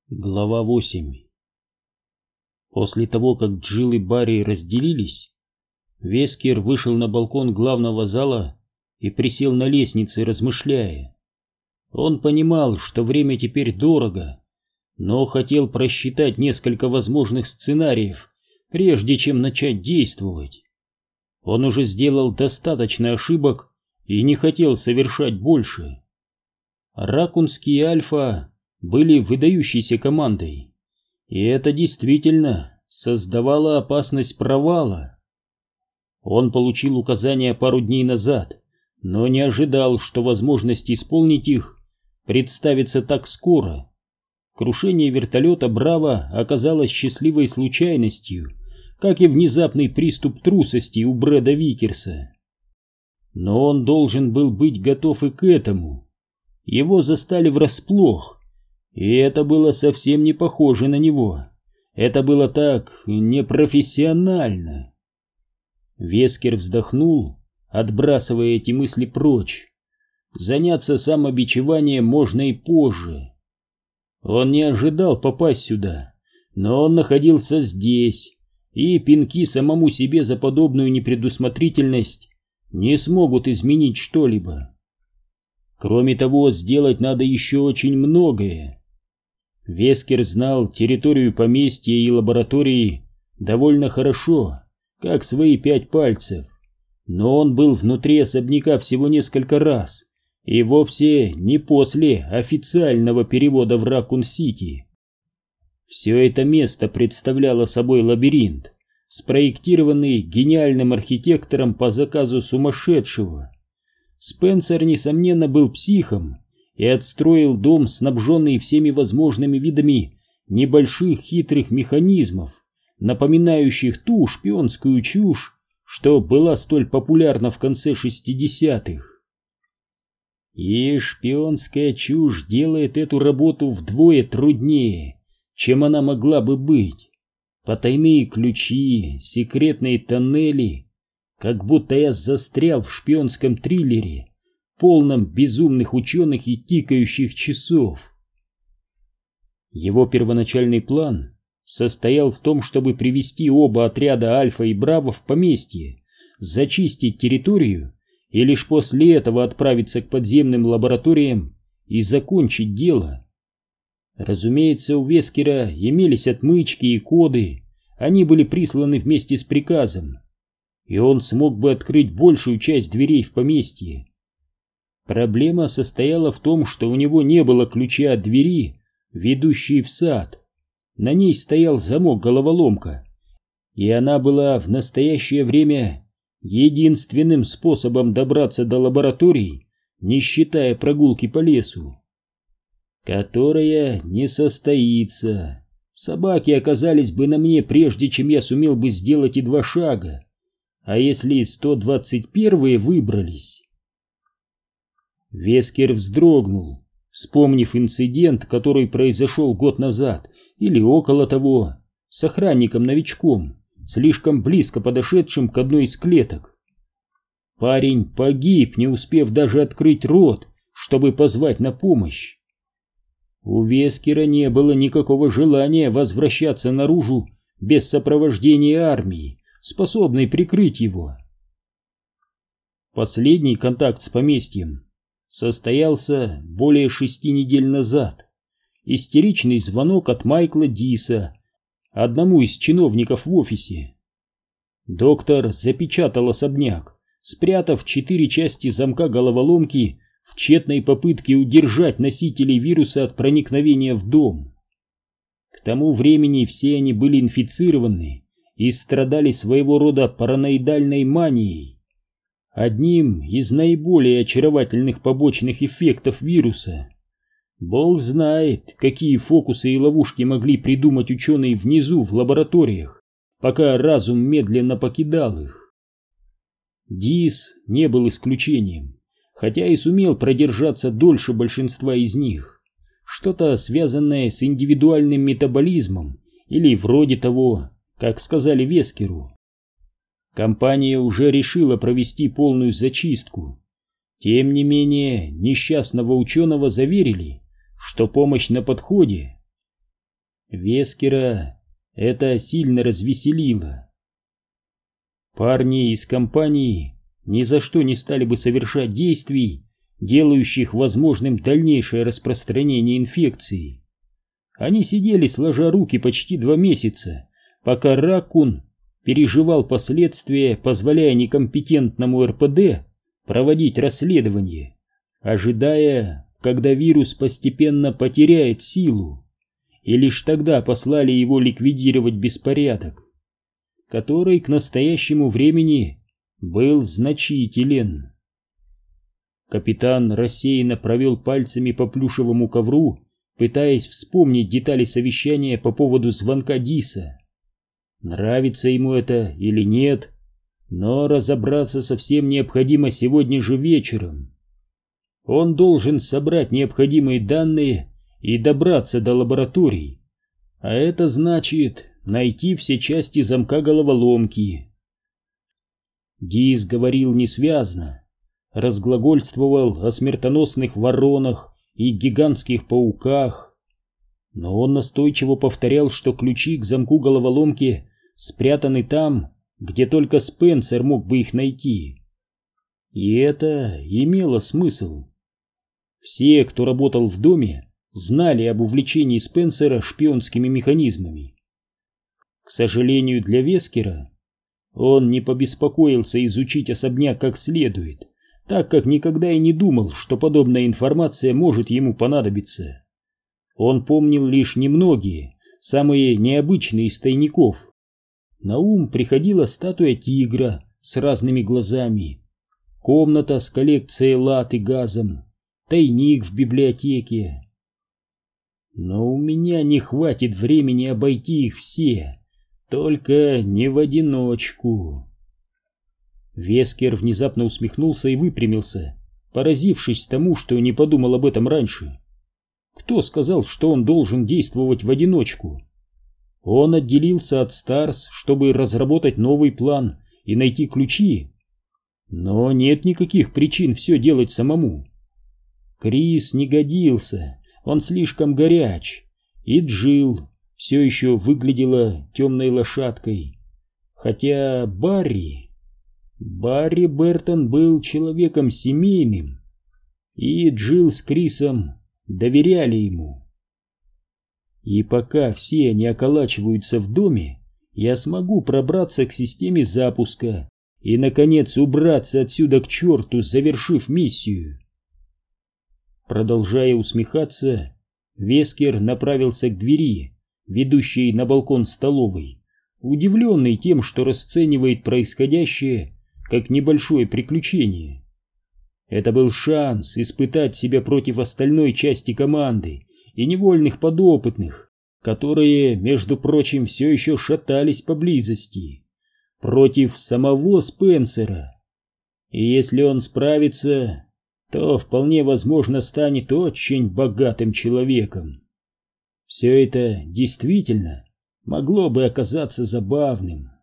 Глава 8. После того, как Джилл и Барри разделились, Вескер вышел на балкон главного зала и присел на лестнице, размышляя. Он понимал, что время теперь дорого, но хотел просчитать несколько возможных сценариев, прежде чем начать действовать. Он уже сделал достаточно ошибок и не хотел совершать больше. Ракунские Альфа были выдающейся командой, и это действительно создавало опасность провала. Он получил указания пару дней назад, но не ожидал, что возможность исполнить их представится так скоро. Крушение вертолета «Браво» оказалось счастливой случайностью, как и внезапный приступ трусости у Брэда Викерса. Но он должен был быть готов и к этому. Его застали врасплох, и это было совсем не похоже на него. Это было так непрофессионально. Вескер вздохнул, отбрасывая эти мысли прочь. Заняться самобичеванием можно и позже. Он не ожидал попасть сюда, но он находился здесь, и пинки самому себе за подобную непредусмотрительность не смогут изменить что-либо. Кроме того, сделать надо еще очень многое. Вескер знал территорию поместья и лаборатории довольно хорошо, как свои 5 пальцев, но он был внутри особняка всего несколько раз, и вовсе не после официального перевода в Ракун-Сити. Все это место представляло собой лабиринт, спроектированный гениальным архитектором по заказу сумасшедшего. Спенсер, несомненно, был психом и отстроил дом, снабженный всеми возможными видами небольших хитрых механизмов, напоминающих ту шпионскую чушь, что была столь популярна в конце 60-х. И шпионская чушь делает эту работу вдвое труднее, чем она могла бы быть. Потайные ключи, секретные тоннели, как будто я застрял в шпионском триллере, полном безумных ученых и тикающих часов. Его первоначальный план состоял в том, чтобы привести оба отряда Альфа и Браво в поместье, зачистить территорию и лишь после этого отправиться к подземным лабораториям и закончить дело. Разумеется, у Вескера имелись отмычки и коды, они были присланы вместе с приказом, и он смог бы открыть большую часть дверей в поместье. Проблема состояла в том, что у него не было ключа от двери, ведущей в сад. На ней стоял замок-головоломка, и она была в настоящее время единственным способом добраться до лабораторий, не считая прогулки по лесу, которая не состоится. Собаки оказались бы на мне, прежде чем я сумел бы сделать и 2 шага. А если 121-е выбрались? Вескер вздрогнул, вспомнив инцидент, который произошел год назад или около того, с охранником-новичком, слишком близко подошедшим к одной из клеток. Парень погиб, не успев даже открыть рот, чтобы позвать на помощь. У Вескера не было никакого желания возвращаться наружу без сопровождения армии, способной прикрыть его. Последний контакт с поместьем состоялся более 6 недель назад. Истеричный звонок от Майкла Диса, одному из чиновников в офисе. Доктор запечатал особняк, спрятав 4 части замка головоломки в тщетной попытке удержать носителей вируса от проникновения в дом. К тому времени все они были инфицированы и страдали своего рода параноидальной манией, одним из наиболее очаровательных побочных эффектов вируса. Бог знает, какие фокусы и ловушки могли придумать ученые внизу в лабораториях, пока разум медленно покидал их. Дис не был исключением, хотя и сумел продержаться дольше большинства из них. Что-то связанное с индивидуальным метаболизмом или вроде того, как сказали Вескеру. Компания уже решила провести полную зачистку. Тем не менее, несчастного ученого заверили, что помощь на подходе. Вескера это сильно развеселило. Парни из компании ни за что не стали бы совершать действий, делающих возможным дальнейшее распространение инфекции. Они сидели сложа руки почти 2 месяца, пока Раккун переживал последствия, позволяя некомпетентному РПД проводить расследование, ожидая, когда вирус постепенно потеряет силу, и лишь тогда послали его ликвидировать беспорядок, который к настоящему времени был значителен. Капитан рассеянно провел пальцами по плюшевому ковру, пытаясь вспомнить детали совещания по поводу звонка Диса. Нравится ему это или нет, но разобраться совсем необходимо сегодня же вечером. Он должен собрать необходимые данные и добраться до лабораторий, а это значит найти все части замка головоломки. Дис говорил несвязно, разглагольствовал о смертоносных воронах и гигантских пауках, но он настойчиво повторял, что ключи к замку головоломки спрятаны там, где только Спенсер мог бы их найти. И это имело смысл. Все, кто работал в доме, знали об увлечении Спенсера шпионскими механизмами. К сожалению для Вескера, он не побеспокоился изучить особняк как следует, так как никогда и не думал, что подобная информация может ему понадобиться. Он помнил лишь немногие, самые необычные из тайников. На ум приходила статуя тигра с разными глазами, комната с коллекцией лад и газом, тайник в библиотеке. Но у меня не хватит времени обойти их все, только не в одиночку. Вескер внезапно усмехнулся и выпрямился, поразившись тому, что не подумал об этом раньше. Кто сказал, что он должен действовать в одиночку? Он отделился от Старс, чтобы разработать новый план и найти ключи. Но нет никаких причин все делать самому. Крис не годился, он слишком горяч, и Джилл все еще выглядела темной лошадкой. Хотя Барри Бертон был человеком семейным, и Джилл с Крисом доверяли ему. И пока все они околачиваются в доме, я смогу пробраться к системе запуска и, наконец, убраться отсюда к черту, завершив миссию. Продолжая усмехаться, Вескер направился к двери, ведущей на балкон столовой, удивленный тем, что расценивает происходящее как небольшое приключение. Это был шанс испытать себя против остальной части команды и невольных подопытных, которые, между прочим, все еще шатались поблизости, против самого Спенсера. И если он справится, то вполне возможно станет очень богатым человеком. Все это действительно могло бы оказаться забавным.